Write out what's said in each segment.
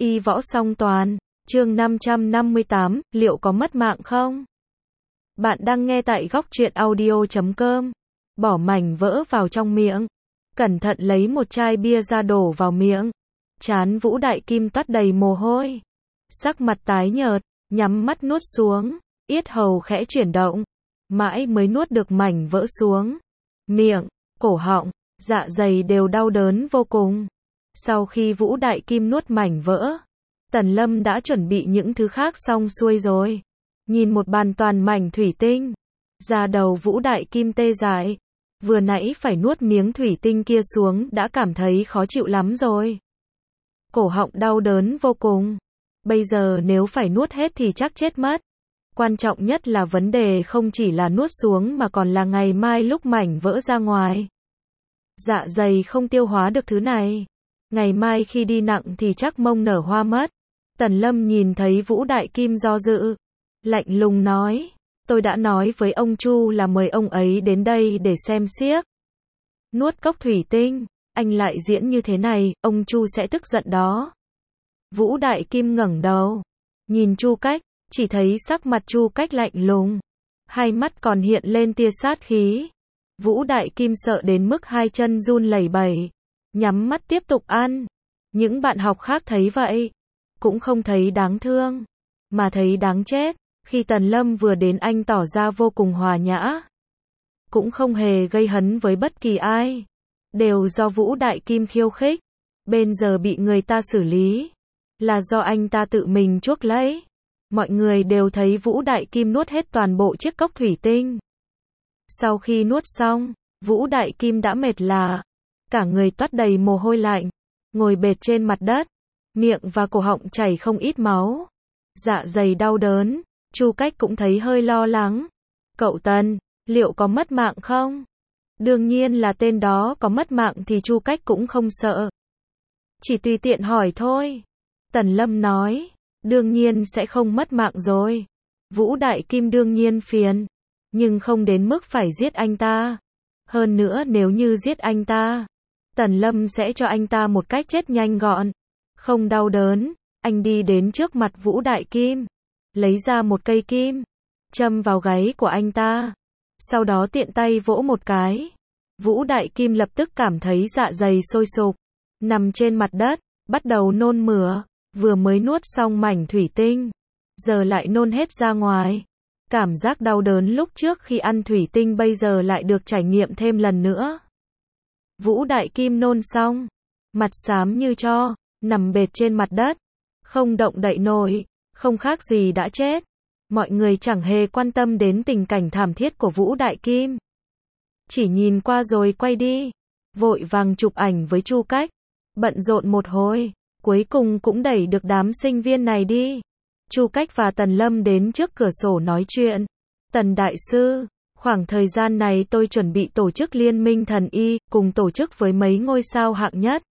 Y võ song toàn, chương 558, liệu có mất mạng không? Bạn đang nghe tại góc truyện audio.com. Bỏ mảnh vỡ vào trong miệng. Cẩn thận lấy một chai bia ra đổ vào miệng. Trán Vũ Đại Kim toát đầy mồ hôi. Sắc mặt tái nhợt, nhắm mắt nuốt xuống. Yết hầu khẽ chuyển động. Mãi mới nuốt được mảnh vỡ xuống. Miệng, cổ họng, dạ dày đều đau đớn vô cùng. Sau khi Vũ Đại Kim nuốt mảnh vỡ, Tần Lâm đã chuẩn bị những thứ khác xong xuôi rồi. Nhìn một bàn toàn mảnh thủy tinh, da đầu Vũ Đại Kim tê dại. Vừa nãy phải nuốt miếng thủy tinh kia xuống đã cảm thấy khó chịu lắm rồi. Cổ họng đau đớn vô cùng. Bây giờ nếu phải nuốt hết thì chắc chết mất. Quan trọng nhất là vấn đề không chỉ là nuốt xuống mà còn là ngày mai lúc mảnh vỡ ra ngoài. Dạ dày không tiêu hóa được thứ này. Ngày mai khi đi nặng thì chắc mông nở hoa mất. Tần Lâm nhìn thấy Vũ Đại Kim do dự. Lạnh lùng nói. Tôi đã nói với ông Chu là mời ông ấy đến đây để xem xiếc. Nuốt cốc thủy tinh. Anh lại diễn như thế này, ông Chu sẽ tức giận đó. Vũ Đại Kim ngẩng đầu. Nhìn Chu Cách, chỉ thấy sắc mặt Chu Cách lạnh lùng. Hai mắt còn hiện lên tia sát khí. Vũ Đại Kim sợ đến mức hai chân run lẩy bẩy. Nhắm mắt tiếp tục ăn. Những bạn học khác thấy vậy. Cũng không thấy đáng thương. Mà thấy đáng chết. Khi Tần Lâm vừa đến anh tỏ ra vô cùng hòa nhã. Cũng không hề gây hấn với bất kỳ ai. Đều do Vũ Đại Kim khiêu khích. Bây giờ bị người ta xử lý. Là do anh ta tự mình chuốc lấy. Mọi người đều thấy Vũ Đại Kim nuốt hết toàn bộ chiếc cốc thủy tinh. Sau khi nuốt xong, Vũ Đại Kim đã mệt lả. Cả người toát đầy mồ hôi lạnh. Ngồi bệt trên mặt đất. Miệng và cổ họng chảy không ít máu. Dạ dày đau đớn. Chu Cách cũng thấy hơi lo lắng. Cậu Tần, liệu có mất mạng không? Đương nhiên là tên đó có mất mạng thì Chu Cách cũng không sợ. Chỉ tùy tiện hỏi thôi. Tần Lâm nói. Đương nhiên sẽ không mất mạng rồi. Vũ Đại Kim đương nhiên phiền. Nhưng không đến mức phải giết anh ta. Hơn nữa nếu như giết anh ta, Tần Lâm sẽ cho anh ta một cách chết nhanh gọn. Không đau đớn. Anh đi đến trước mặt Vũ Đại Kim. Lấy ra một cây kim. Châm vào gáy của anh ta. Sau đó tiện tay vỗ một cái. Vũ Đại Kim lập tức cảm thấy dạ dày sôi sục. Nằm trên mặt đất. Bắt đầu nôn mửa. Vừa mới nuốt xong mảnh thủy tinh. Giờ lại nôn hết ra ngoài. Cảm giác đau đớn lúc trước khi ăn thủy tinh bây giờ lại được trải nghiệm thêm lần nữa. Vũ Đại Kim nôn xong. Mặt xám như tro. Nằm bệt trên mặt đất. Không động đậy nổi. Không khác gì đã chết. Mọi người chẳng hề quan tâm đến tình cảnh thảm thiết của Vũ Đại Kim. Chỉ nhìn qua rồi quay đi. Vội vàng chụp ảnh với Chu Cách. Bận rộn một hồi. Cuối cùng cũng đẩy được đám sinh viên này đi. Chu Cách và Tần Lâm đến trước cửa sổ nói chuyện. Tần Đại Sư, khoảng thời gian này tôi chuẩn bị tổ chức Liên minh Thần Y, cùng tổ chức với mấy ngôi sao hạng nhất.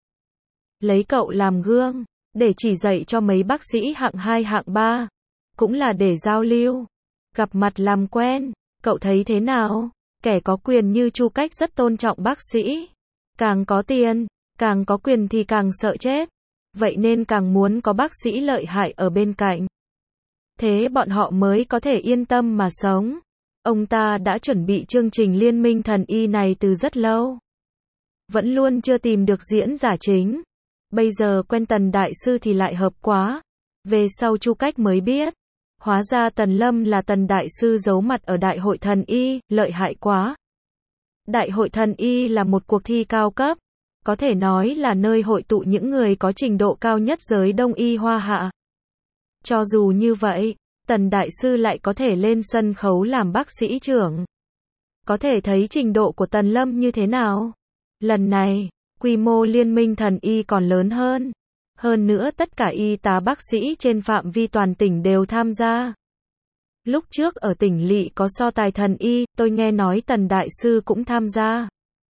Lấy cậu làm gương, để chỉ dạy cho mấy bác sĩ hạng 2 hạng 3. Cũng là để giao lưu. Gặp mặt làm quen, cậu thấy thế nào? Kẻ có quyền như Chu Cách rất tôn trọng bác sĩ. Càng có tiền, càng có quyền thì càng sợ chết. Vậy nên càng muốn có bác sĩ lợi hại ở bên cạnh. Thế bọn họ mới có thể yên tâm mà sống. Ông ta đã chuẩn bị chương trình Liên minh Thần Y này từ rất lâu. Vẫn luôn chưa tìm được diễn giả chính. Bây giờ quen Tần Đại Sư thì lại hợp quá. Về sau Chu Cách mới biết. Hóa ra Tần Lâm là Tần Đại Sư giấu mặt ở Đại hội Thần Y, lợi hại quá. Đại hội Thần Y là một cuộc thi cao cấp. Có thể nói là nơi hội tụ những người có trình độ cao nhất giới Đông Y Hoa Hạ. Cho dù như vậy, Tần Đại Sư lại có thể lên sân khấu làm bác sĩ trưởng. Có thể thấy trình độ của Tần Lâm như thế nào. Lần này, quy mô Liên minh Thần Y còn lớn hơn. Hơn nữa tất cả y tá bác sĩ trên phạm vi toàn tỉnh đều tham gia. Lúc trước ở tỉnh lỵ có so tài thần y, tôi nghe nói Tần Đại Sư cũng tham gia.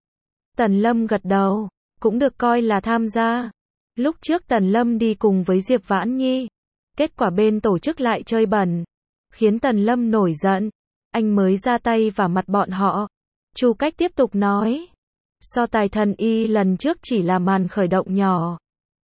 Tần Lâm gật đầu, cũng được coi là tham gia. Lúc trước Tần Lâm đi cùng với Diệp Vãn Nhi. Kết quả bên tổ chức lại chơi bẩn. Khiến Tần Lâm nổi giận. Anh mới ra tay vào mặt bọn họ. Chu Cách tiếp tục nói. So tài thần y lần trước chỉ là màn khởi động nhỏ.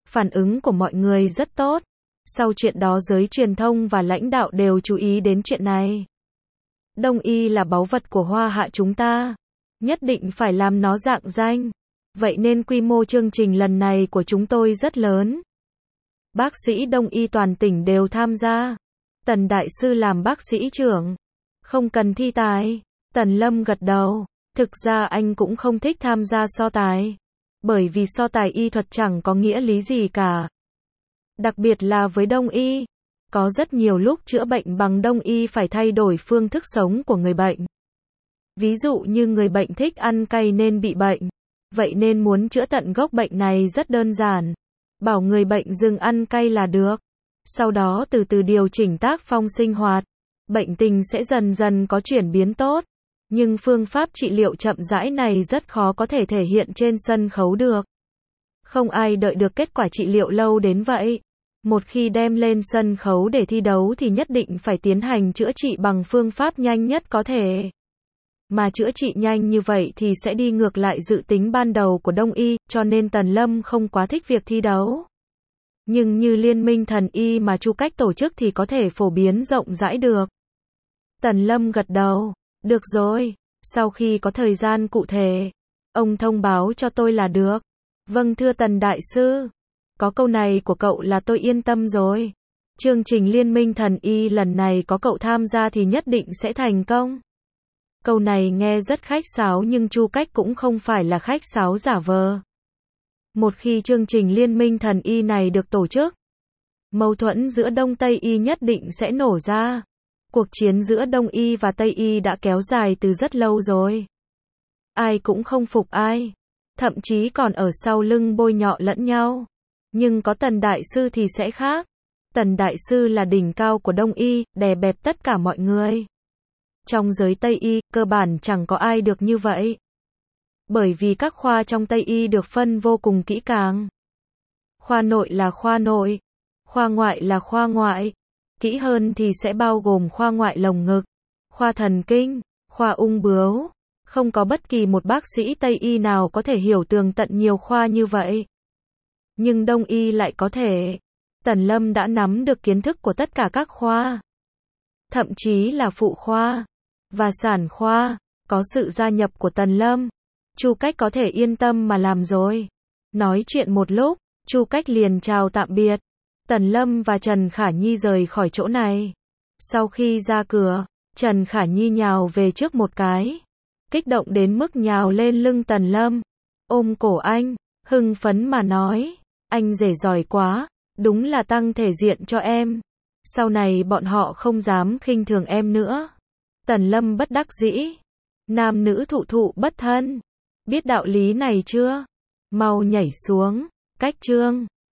Phản ứng của mọi người rất tốt. Sau chuyện đó giới truyền thông và lãnh đạo đều chú ý đến chuyện này. Đông y là báu vật của Hoa Hạ chúng ta. Nhất định phải làm nó rạng danh. Vậy nên quy mô chương trình lần này của chúng tôi rất lớn. Bác sĩ Đông y toàn tỉnh đều tham gia. Tần Đại Sư làm bác sĩ trưởng. Không cần thi tài. Tần Lâm gật đầu. Thực ra anh cũng không thích tham gia so tài. Bởi vì so tài y thuật chẳng có nghĩa lý gì cả. Đặc biệt là với Đông y. Có rất nhiều lúc chữa bệnh bằng Đông y phải thay đổi phương thức sống của người bệnh. Ví dụ như người bệnh thích ăn cay nên bị bệnh. Vậy nên muốn chữa tận gốc bệnh này rất đơn giản. Bảo người bệnh dừng ăn cay là được. Sau đó từ từ điều chỉnh tác phong sinh hoạt. Bệnh tình sẽ dần dần có chuyển biến tốt. Nhưng phương pháp trị liệu chậm rãi này rất khó có thể thể hiện trên sân khấu được. Không ai đợi được kết quả trị liệu lâu đến vậy. Một khi đem lên sân khấu để thi đấu thì nhất định phải tiến hành chữa trị bằng phương pháp nhanh nhất có thể. Mà chữa trị nhanh như vậy thì sẽ đi ngược lại dự tính ban đầu của Đông y, cho nên Tần Lâm không quá thích việc thi đấu. Nhưng như Liên minh Thần y mà Chu Cách tổ chức thì có thể phổ biến rộng rãi được. Tần Lâm gật đầu. Được rồi, sau khi có thời gian cụ thể, ông thông báo cho tôi là được. Vâng thưa Tần Đại Sư. Có câu này của cậu là tôi yên tâm rồi. Chương trình Liên minh Thần y lần này có cậu tham gia thì nhất định sẽ thành công. Câu này nghe rất khách sáo nhưng Chu Cách cũng không phải là khách sáo giả vờ. Một khi chương trình Liên minh Thần y này được tổ chức, mâu thuẫn giữa Đông Tây y nhất định sẽ nổ ra. Cuộc chiến giữa Đông y và Tây y đã kéo dài từ rất lâu rồi. Ai cũng không phục ai. Thậm chí còn ở sau lưng bôi nhọ lẫn nhau. Nhưng có Tần Đại Sư thì sẽ khác. Tần Đại Sư là đỉnh cao của Đông y, đè bẹp tất cả mọi người. Trong giới Tây y, cơ bản chẳng có ai được như vậy. Bởi vì các khoa trong Tây y được phân vô cùng kỹ càng. Khoa nội là khoa nội, khoa ngoại là khoa ngoại. Kỹ hơn thì sẽ bao gồm khoa ngoại lồng ngực, khoa thần kinh, khoa ung bướu. Không có bất kỳ một bác sĩ Tây y nào có thể hiểu tường tận nhiều khoa như vậy. Nhưng Đông y lại có thể. Tần Lâm đã nắm được kiến thức của tất cả các khoa. Thậm chí là phụ khoa và sản khoa. Có sự gia nhập của Tần Lâm, Chu Cách có thể yên tâm mà làm rồi. Nói chuyện một lúc, Chu Cách liền chào tạm biệt. Tần Lâm và Trần Khả Nhi rời khỏi chỗ này. Sau khi ra cửa, Trần Khả Nhi nhào về trước một cái. Kích động đến mức nhào lên lưng Tần Lâm. Ôm cổ anh, hưng phấn mà nói. Anh rể giỏi quá, đúng là tăng thể diện cho em. Sau này bọn họ không dám khinh thường em nữa. Tần Lâm bất đắc dĩ. Nam nữ thụ thụ bất thân. Biết đạo lý này chưa? Mau nhảy xuống. Cách chương